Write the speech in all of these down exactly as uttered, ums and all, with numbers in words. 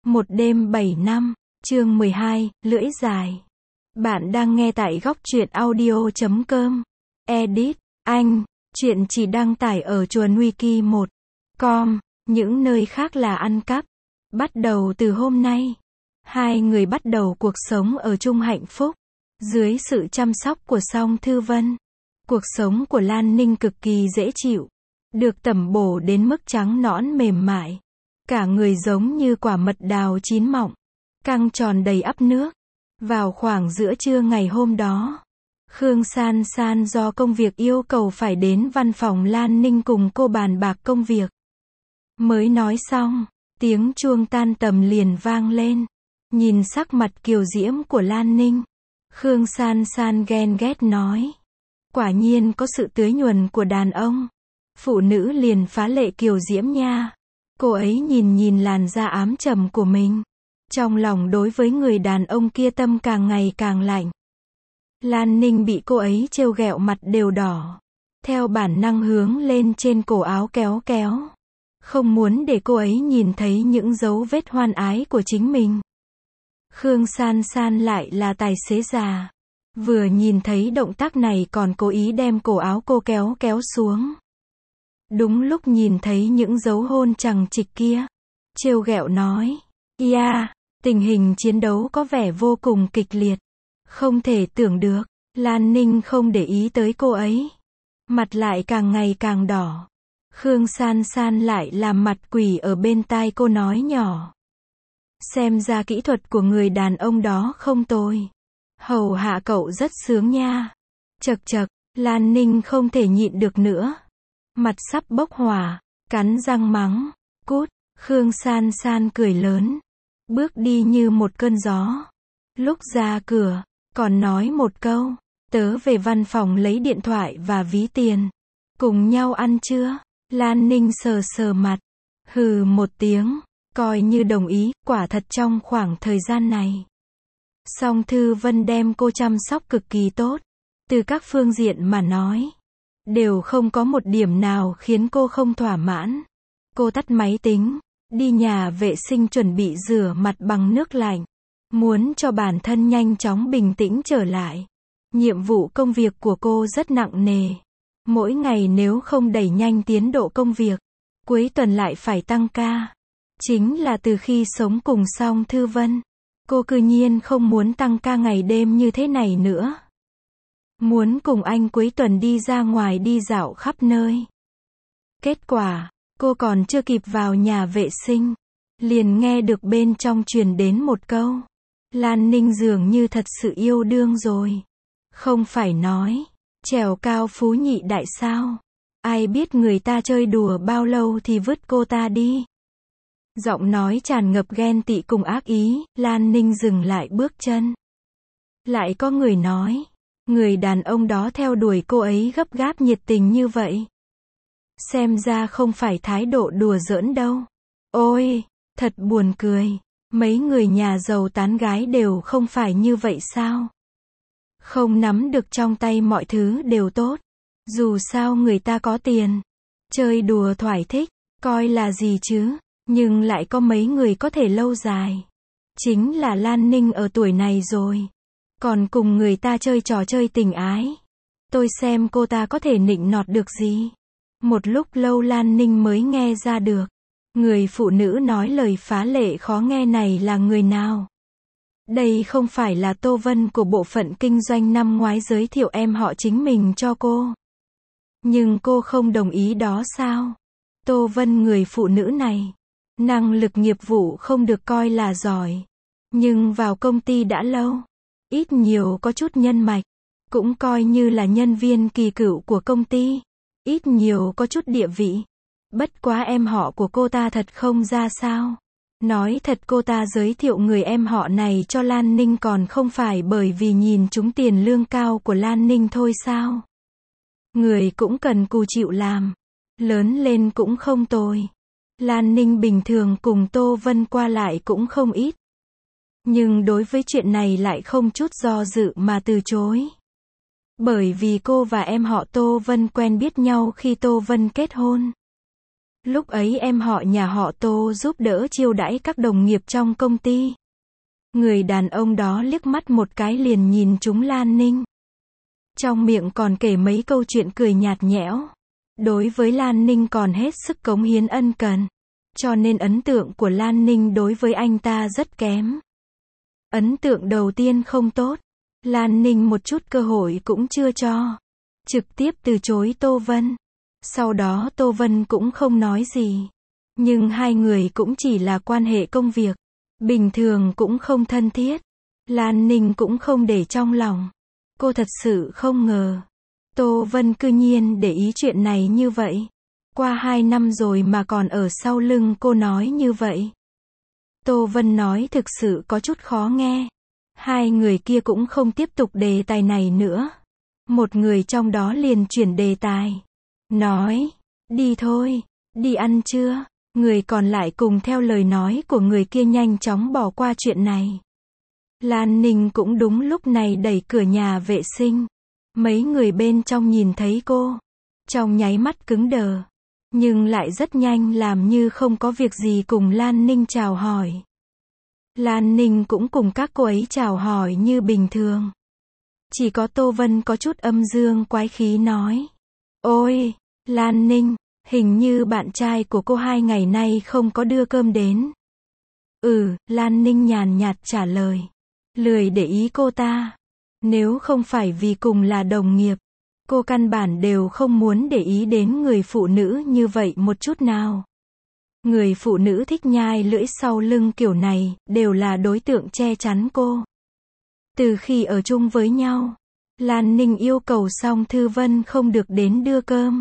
Một đêm bảy năm, chương mười hai, lưỡi dài. Bạn đang nghe tại góc truyện audio chấm com. Edit, Anh, chuyện chỉ đăng tải ở chuồn wiki một chấm com, những nơi khác là ăn cắp. Bắt đầu từ hôm nay, hai người bắt đầu cuộc sống ở chung hạnh phúc, dưới sự chăm sóc của Song Thư Vân. Cuộc sống của Lan Ninh cực kỳ dễ chịu, được tẩm bổ đến mức trắng nõn mềm mại. Cả người giống như quả mật đào chín mọng, căng tròn đầy ắp nước. Vào khoảng giữa trưa ngày hôm đó, Khương San San do công việc yêu cầu phải đến văn phòng Lan Ninh cùng cô bàn bạc công việc. Mới nói xong, tiếng chuông tan tầm liền vang lên. Nhìn sắc mặt kiều diễm của Lan Ninh, Khương San San ghen ghét nói: quả nhiên có sự tưới nhuần của đàn ông. Phụ nữ liền phá lệ kiều diễm nha. Cô ấy nhìn nhìn làn da ám trầm của mình, trong lòng đối với người đàn ông kia tâm càng ngày càng lạnh. Lan Ninh bị cô ấy trêu ghẹo mặt đều đỏ, theo bản năng hướng lên trên cổ áo kéo kéo, không muốn để cô ấy nhìn thấy những dấu vết hoan ái của chính mình. Khương San San lại là tài xế già, vừa nhìn thấy động tác này còn cố ý đem cổ áo cô kéo kéo xuống. Đúng lúc nhìn thấy những dấu hôn chằng chịt kia, trêu ghẹo nói: "Yeah, tình hình chiến đấu có vẻ vô cùng kịch liệt." Không thể tưởng được, Lan Ninh không để ý tới cô ấy, mặt lại càng ngày càng đỏ. Khương San San lại làm mặt quỷ ở bên tai cô nói nhỏ: "Xem ra kỹ thuật của người đàn ông đó không tồi. Hầu hạ cậu rất sướng nha." Chậc chậc, Lan Ninh không thể nhịn được nữa. Mặt sắp bốc hỏa, cắn răng mắng: "Cút." Khương San San cười lớn, bước đi như một cơn gió. Lúc ra cửa, còn nói một câu: "Tớ về văn phòng lấy điện thoại và ví tiền. Cùng nhau ăn trưa." Lan Ninh sờ sờ mặt, hừ một tiếng, coi như đồng ý. Quả thật trong khoảng thời gian này, Song Thư Vân đem cô chăm sóc cực kỳ tốt. Từ các phương diện mà nói, đều không có một điểm nào khiến cô không thỏa mãn. Cô tắt máy tính, đi nhà vệ sinh chuẩn bị rửa mặt bằng nước lạnh, muốn cho bản thân nhanh chóng bình tĩnh trở lại. Nhiệm vụ công việc của cô rất nặng nề. Mỗi ngày nếu không đẩy nhanh tiến độ công việc, cuối tuần lại phải tăng ca. Chính là từ khi sống cùng Song Thư Vân, cô cư nhiên không muốn tăng ca ngày đêm như thế này nữa. Muốn cùng anh cuối tuần đi ra ngoài đi dạo khắp nơi. Kết quả, cô còn chưa kịp vào nhà vệ sinh, liền nghe được bên trong truyền đến một câu: "Lan Ninh dường như thật sự yêu đương rồi. Không phải nói, trèo cao phú nhị đại sao? Ai biết người ta chơi đùa bao lâu thì vứt cô ta đi." Giọng nói tràn ngập ghen tị cùng ác ý. Lan Ninh dừng lại bước chân. Lại có người nói, người đàn ông đó theo đuổi cô ấy gấp gáp nhiệt tình như vậy, xem ra không phải thái độ đùa giỡn đâu. Ôi, thật buồn cười. Mấy người nhà giàu tán gái đều không phải như vậy sao? Không nắm được trong tay mọi thứ đều tốt. Dù sao người ta có tiền, chơi đùa thoải thích, coi là gì chứ. Nhưng lại có mấy người có thể lâu dài. Chính là Lan Ninh ở tuổi này rồi, còn cùng người ta chơi trò chơi tình ái. Tôi xem cô ta có thể nịnh nọt được gì. Một lúc lâu Lan Ninh mới nghe ra được, người phụ nữ nói lời phá lệ khó nghe này là người nào. Đây không phải là Tô Vân của bộ phận kinh doanh năm ngoái giới thiệu em họ chính mình cho cô. Nhưng cô không đồng ý đó sao? Tô Vân, người phụ nữ này, năng lực nghiệp vụ không được coi là giỏi, nhưng vào công ty đã lâu, ít nhiều có chút nhân mạch, cũng coi như là nhân viên kỳ cựu của công ty, ít nhiều có chút địa vị. Bất quá em họ của cô ta thật không ra sao. Nói thật, cô ta giới thiệu người em họ này cho Lan Ninh còn không phải bởi vì nhìn trúng tiền lương cao của Lan Ninh thôi sao? Người cũng cần cù chịu làm, lớn lên cũng không tồi. Lan Ninh bình thường cùng Tô Vân qua lại cũng không ít, nhưng đối với chuyện này lại không chút do dự mà từ chối. Bởi vì cô và em họ Tô Vân quen biết nhau khi Tô Vân kết hôn. Lúc ấy em họ nhà họ Tô giúp đỡ chiêu đãi các đồng nghiệp trong công ty. Người đàn ông đó liếc mắt một cái liền nhìn trúng Lan Ninh. Trong miệng còn kể mấy câu chuyện cười nhạt nhẽo. Đối với Lan Ninh còn hết sức cống hiến ân cần. Cho nên ấn tượng của Lan Ninh đối với anh ta rất kém. Ấn tượng đầu tiên không tốt. Lan Ninh một chút cơ hội cũng chưa cho. Trực tiếp từ chối Tô Vân. Sau đó Tô Vân cũng không nói gì. Nhưng hai người cũng chỉ là quan hệ công việc. Bình thường cũng không thân thiết. Lan Ninh cũng không để trong lòng. Cô thật sự không ngờ. Tô Vân cư nhiên để ý chuyện này như vậy. Qua hai năm rồi mà còn ở sau lưng cô nói như vậy. Tô Vân nói thực sự có chút khó nghe. Hai người kia cũng không tiếp tục đề tài này nữa. Một người trong đó liền chuyển đề tài. Nói, đi thôi, đi ăn chưa? Người còn lại cùng theo lời nói của người kia nhanh chóng bỏ qua chuyện này. Lan Ninh cũng đúng lúc này đẩy cửa nhà vệ sinh. Mấy người bên trong nhìn thấy cô. Trong nháy mắt cứng đờ. Nhưng lại rất nhanh làm như không có việc gì cùng Lan Ninh chào hỏi. Lan Ninh cũng cùng các cô ấy chào hỏi như bình thường. Chỉ có Tô Vân có chút âm dương quái khí nói. Ôi, Lan Ninh, hình như bạn trai của cô hai ngày nay không có đưa cơm đến. Ừ, Lan Ninh nhàn nhạt trả lời. Lười để ý cô ta. Nếu không phải vì cùng là đồng nghiệp, cô căn bản đều không muốn để ý đến người phụ nữ như vậy một chút nào. Người phụ nữ thích nhai lưỡi sau lưng kiểu này, đều là đối tượng che chắn cô. Từ khi ở chung với nhau, Lan Ninh yêu cầu Song Thư Vân không được đến đưa cơm.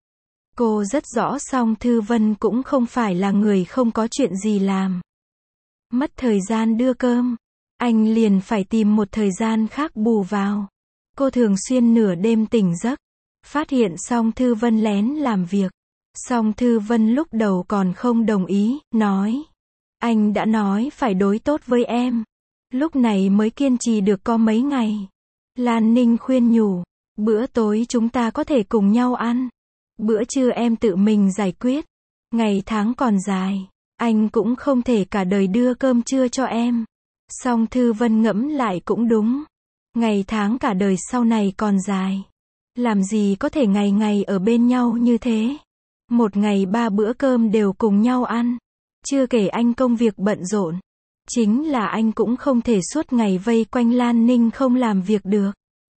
Cô rất rõ Song Thư Vân cũng không phải là người không có chuyện gì làm. Mất thời gian đưa cơm, anh liền phải tìm một thời gian khác bù vào. Cô thường xuyên nửa đêm tỉnh giấc, phát hiện Song Thư Vân lén làm việc. Song Thư Vân lúc đầu còn không đồng ý, nói. Anh đã nói phải đối tốt với em. Lúc này mới kiên trì được có mấy ngày. Lan Ninh khuyên nhủ, bữa tối chúng ta có thể cùng nhau ăn. Bữa trưa em tự mình giải quyết. Ngày tháng còn dài, anh cũng không thể cả đời đưa cơm trưa cho em. Song Thư Vân ngẫm lại cũng đúng. Ngày tháng cả đời sau này còn dài. Làm gì có thể ngày ngày ở bên nhau như thế. Một ngày ba bữa cơm đều cùng nhau ăn. Chưa kể anh công việc bận rộn. Chính là anh cũng không thể suốt ngày vây quanh Lan Ninh không làm việc được.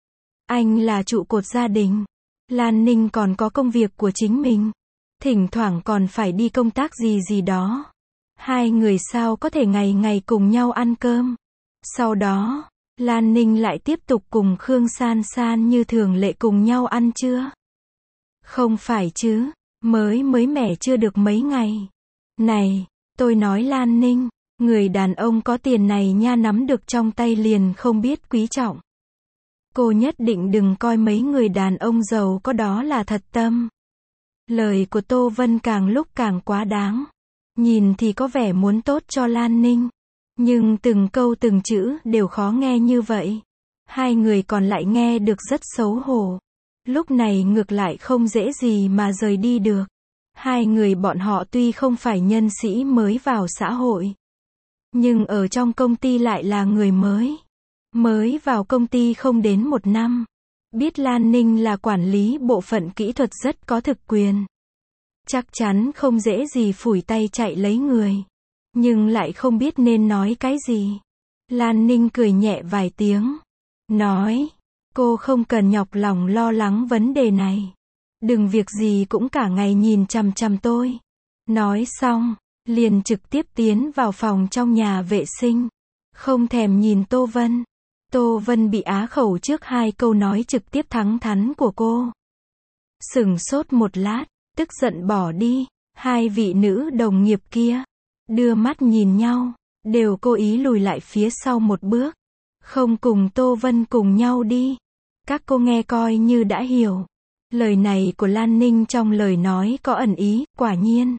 Anh là trụ cột gia đình. Lan Ninh còn có công việc của chính mình. Thỉnh thoảng còn phải đi công tác gì gì đó. Hai người sao có thể ngày ngày cùng nhau ăn cơm. Sau đó, Lan Ninh lại tiếp tục cùng Khương San San như thường lệ cùng nhau ăn trưa. Không phải chứ, mới mới mẻ chưa được mấy ngày. Này, tôi nói Lan Ninh, người đàn ông có tiền này nha nắm được trong tay liền không biết quý trọng. Cô nhất định đừng coi mấy người đàn ông giàu có đó là thật tâm. Lời của Tô Vân càng lúc càng quá đáng. Nhìn thì có vẻ muốn tốt cho Lan Ninh. Nhưng từng câu từng chữ đều khó nghe như vậy. Hai người còn lại nghe được rất xấu hổ. Lúc này ngược lại không dễ gì mà rời đi được. Hai người bọn họ tuy không phải nhân sĩ mới vào xã hội. Nhưng ở trong công ty lại là người mới. Mới vào công ty không đến một năm. Biết Lan Ninh là quản lý bộ phận kỹ thuật rất có thực quyền. Chắc chắn không dễ gì phủi tay chạy lấy người. Nhưng lại không biết nên nói cái gì. Lan Ninh cười nhẹ vài tiếng. Nói, cô không cần nhọc lòng lo lắng vấn đề này. Đừng việc gì cũng cả ngày nhìn chằm chằm tôi. Nói xong, liền trực tiếp tiến vào phòng trong nhà vệ sinh. Không thèm nhìn Tô Vân. Tô Vân bị á khẩu trước hai câu nói trực tiếp thẳng thắn của cô. Sửng sốt một lát, tức giận bỏ đi. Hai vị nữ đồng nghiệp kia đưa mắt nhìn nhau, đều cố ý lùi lại phía sau một bước. Không cùng Tô Vân cùng nhau đi. Các cô nghe coi như đã hiểu. Lời này của Lan Ninh trong lời nói có ẩn ý, quả nhiên.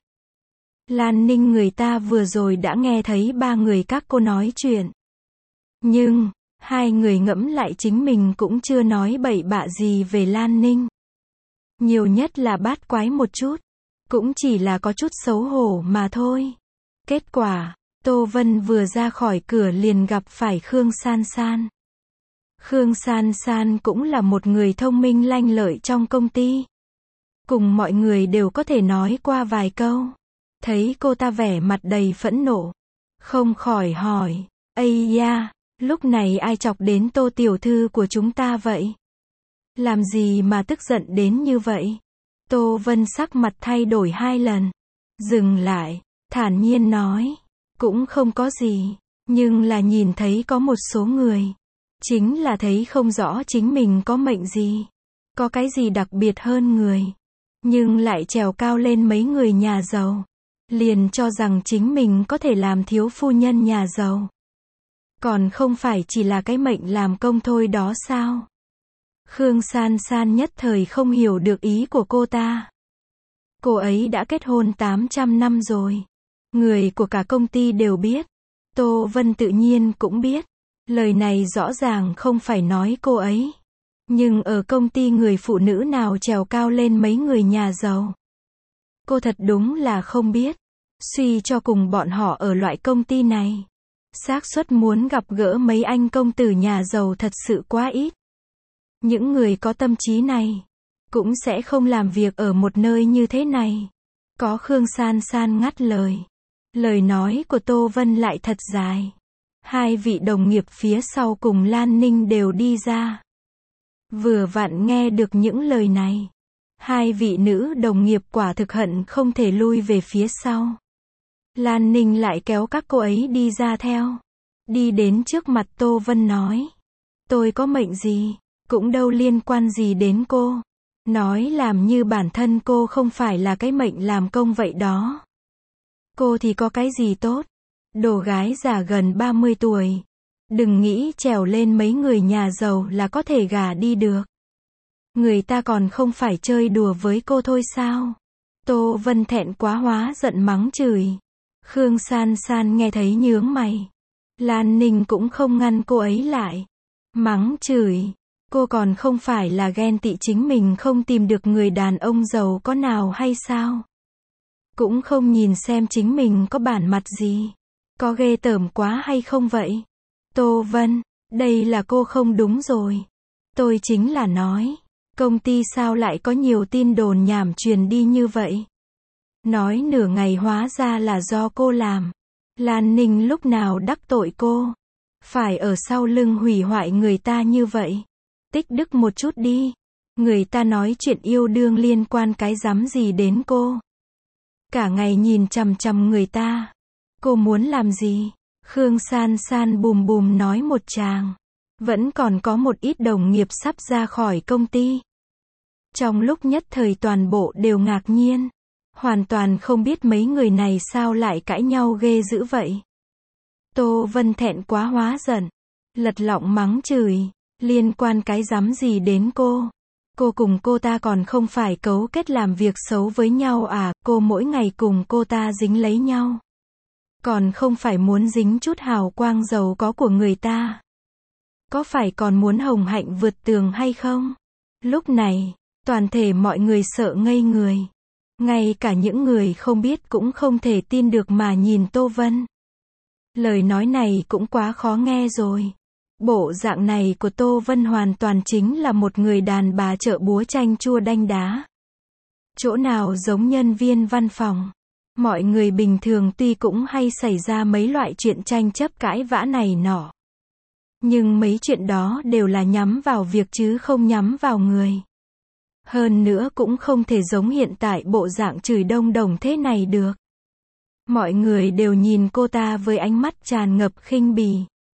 Lan Ninh người ta vừa rồi đã nghe thấy ba người các cô nói chuyện. Nhưng, hai người ngẫm lại chính mình cũng chưa nói bậy bạ gì về Lan Ninh. Nhiều nhất là bát quái một chút. Cũng chỉ là có chút xấu hổ mà thôi. Kết quả, Tô Vân vừa ra khỏi cửa liền gặp phải Khương San San. Khương San San cũng là một người thông minh lanh lợi trong công ty. Cùng mọi người đều có thể nói qua vài câu. Thấy cô ta vẻ mặt đầy phẫn nộ. Không khỏi hỏi, ây da, lúc này ai chọc đến Tô tiểu thư của chúng ta vậy? Làm gì mà tức giận đến như vậy? Tô Vân sắc mặt thay đổi hai lần. Dừng lại, thản nhiên nói, cũng không có gì, nhưng là nhìn thấy có một số người. Chính là thấy không rõ chính mình có mệnh gì. Có cái gì đặc biệt hơn người. Nhưng lại trèo cao lên mấy người nhà giàu. Liền cho rằng chính mình có thể làm thiếu phu nhân nhà giàu. Còn không phải chỉ là cái mệnh làm công thôi đó sao? Khương San San nhất thời không hiểu được ý của cô ta. Cô ấy đã kết hôn tám trăm năm rồi. Người của cả công ty đều biết. Tô Vân tự nhiên cũng biết. Lời này rõ ràng không phải nói cô ấy. Nhưng ở công ty người phụ nữ nào trèo cao lên mấy người nhà giàu? Cô thật đúng là không biết. Suy cho cùng bọn họ ở loại công ty này. Xác suất muốn gặp gỡ mấy anh công tử nhà giàu thật sự quá ít. Những người có tâm trí này cũng sẽ không làm việc ở một nơi như thế này. Có Khương San San ngắt lời. Lời nói của Tô Vân lại thật dài. Hai vị đồng nghiệp phía sau cùng Lan Ninh đều đi ra. Vừa vặn nghe được những lời này. Hai vị nữ đồng nghiệp quả thực hận không thể lui về phía sau. Lan Ninh lại kéo các cô ấy đi ra theo. Đi đến trước mặt Tô Vân nói. Tôi có mệnh gì, cũng đâu liên quan gì đến cô. Nói làm như bản thân cô không phải là cái mệnh làm công vậy đó. Cô thì có cái gì tốt? Đồ gái già gần ba mươi tuổi. Đừng nghĩ trèo lên mấy người nhà giàu là có thể gả đi được. Người ta còn không phải chơi đùa với cô thôi sao? Tô Vân thẹn quá hóa giận mắng chửi. Khương San San nghe thấy nhướng mày. Lan Ninh cũng không ngăn cô ấy lại. Mắng chửi. Cô còn không phải là ghen tị chính mình không tìm được người đàn ông giàu có nào hay sao? Cũng không nhìn xem chính mình có bản mặt gì. Có ghê tởm quá hay không vậy? Tô Vân, đây là cô không đúng rồi. Tôi chính là nói. Công ty sao lại có nhiều tin đồn nhảm truyền đi như vậy? Nói nửa ngày hóa ra là do cô làm. Lan Ninh lúc nào đắc tội cô? Phải ở sau lưng hủy hoại người ta như vậy? Tích đức một chút đi. Người ta nói chuyện yêu đương liên quan cái rắm gì đến cô? Cả ngày nhìn chằm chằm người ta. Cô muốn làm gì? Khương San San bùm bùm nói một tràng. Vẫn còn có một ít đồng nghiệp sắp ra khỏi công ty. Trong lúc nhất thời toàn bộ đều ngạc nhiên. Hoàn toàn không biết mấy người này sao lại cãi nhau ghê dữ vậy. Tô Vân thẹn quá hóa giận. Lật lọng mắng chửi. Liên quan cái rắm gì đến cô? Cô cùng cô ta còn không phải cấu kết làm việc xấu với nhau à? Cô mỗi ngày cùng cô ta dính lấy nhau. Còn không phải muốn dính chút hào quang giàu có của người ta. Có phải còn muốn hồng hạnh vượt tường hay không? Lúc này, toàn thể mọi người sợ ngây người. Ngay cả những người không biết cũng không thể tin được mà nhìn Tô Vân. Lời nói này cũng quá khó nghe rồi. Bộ dạng này của Tô Vân hoàn toàn chính là một người đàn bà chợ búa chanh chua đanh đá. Chỗ nào giống nhân viên văn phòng. Mọi người bình thường tuy cũng hay xảy ra mấy loại chuyện tranh chấp cãi vã này nọ. Nhưng mấy chuyện đó đều là nhắm vào việc chứ không nhắm vào người. Hơn nữa cũng không thể giống hiện tại bộ dạng chửi đông đồng thế này được. Mọi người đều nhìn cô ta với ánh mắt tràn ngập khinh bỉ.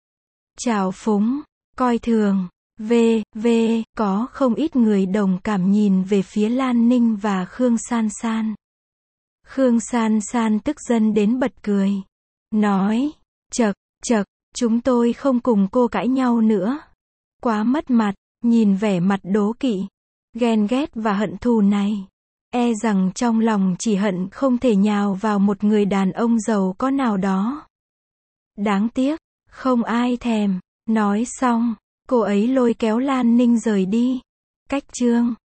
Trào phúng, coi thường, v, v, có không ít người đồng cảm nhìn về phía Lan Ninh và Khương San San. Khương San San tức giận đến bật cười. Nói, chậc, chậc, chúng tôi không cùng cô cãi nhau nữa. Quá mất mặt, nhìn vẻ mặt đố kỵ, ghen ghét và hận thù này. E rằng trong lòng chỉ hận không thể nhào vào một người đàn ông giàu có nào đó. Đáng tiếc, không ai thèm. Nói xong, cô ấy lôi kéo Lan Ninh rời đi. Cách chương